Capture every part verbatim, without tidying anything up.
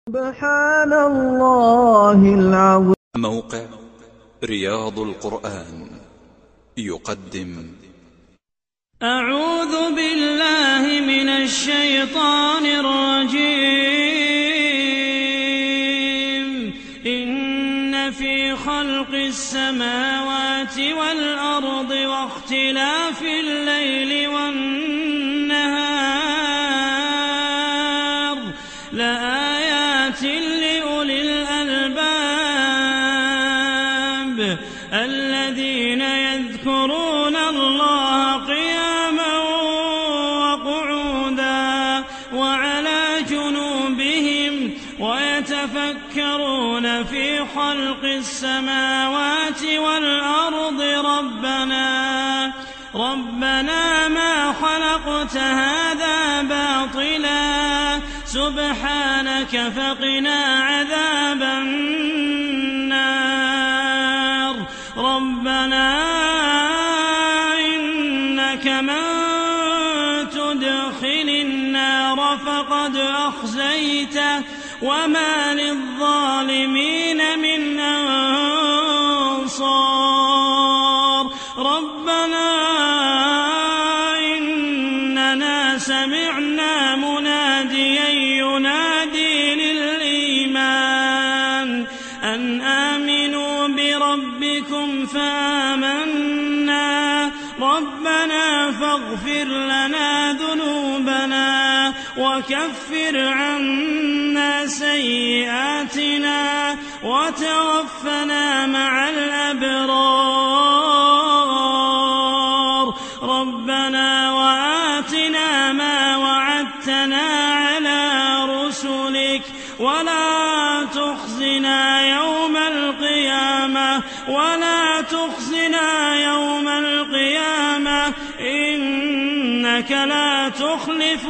سبحان الله العظيم. موقع رياض القرآن يقدم أعوذ بالله من الشيطان الرجيم. إن في خلق السماوات والأرض واختلاف الليل والنهار لآيات لأولي الألباب الذين يذكرون الله قياما وقعودا وعلى جنوبهم ويتفكرون في خلق السماوات والأرض ربنا ربنا ما خلقت هذا باطلا سبحانك فقنا عذاب النار. ربنا إنك من تدخل النار فقد أخزيته وما للظالمين من أنصار. ربنا إننا سمعنا مناديا ينادي للإيمان أن آمنوا بربكم فآمنا ربنا فاغفر لنا ذنوبنا وكفر عنا سيئاتنا وتوفنا مع الأبرار. ربنا وآتنا ما وعدتنا على رسلك ولا تخزنا يوم القيامة ولا تخزنا يوم القيامة إنك لا تخلف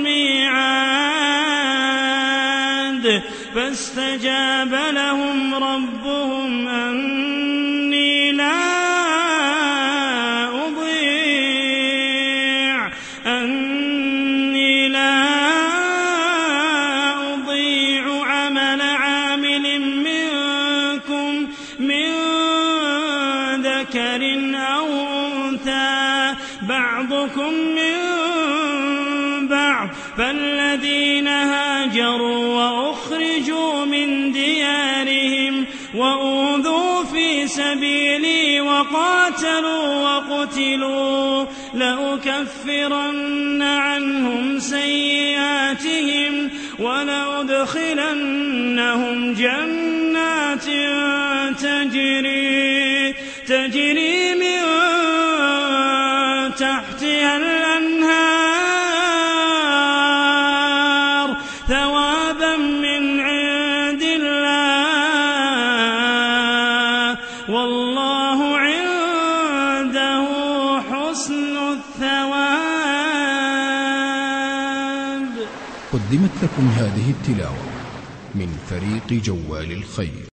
الميعاد. فاستجاب لهم ربهم أني لا أضيع أني لا أضيع عمل عامل منكم من ذكر أو أنثى بعضكم من بعض فالذين هاجروا وأخرجوا من ديارهم وأوذوا في سبيلي وقاتلوا وقتلوا لأكفرن عنهم سيئاتهم ولأدخلنهم جنات تجري تجري من تحتها الأنهار ثوابا من عند الله والله عنده حسن الثواب. قدمت لكم هذه التلاوة من فريق جوال الخير.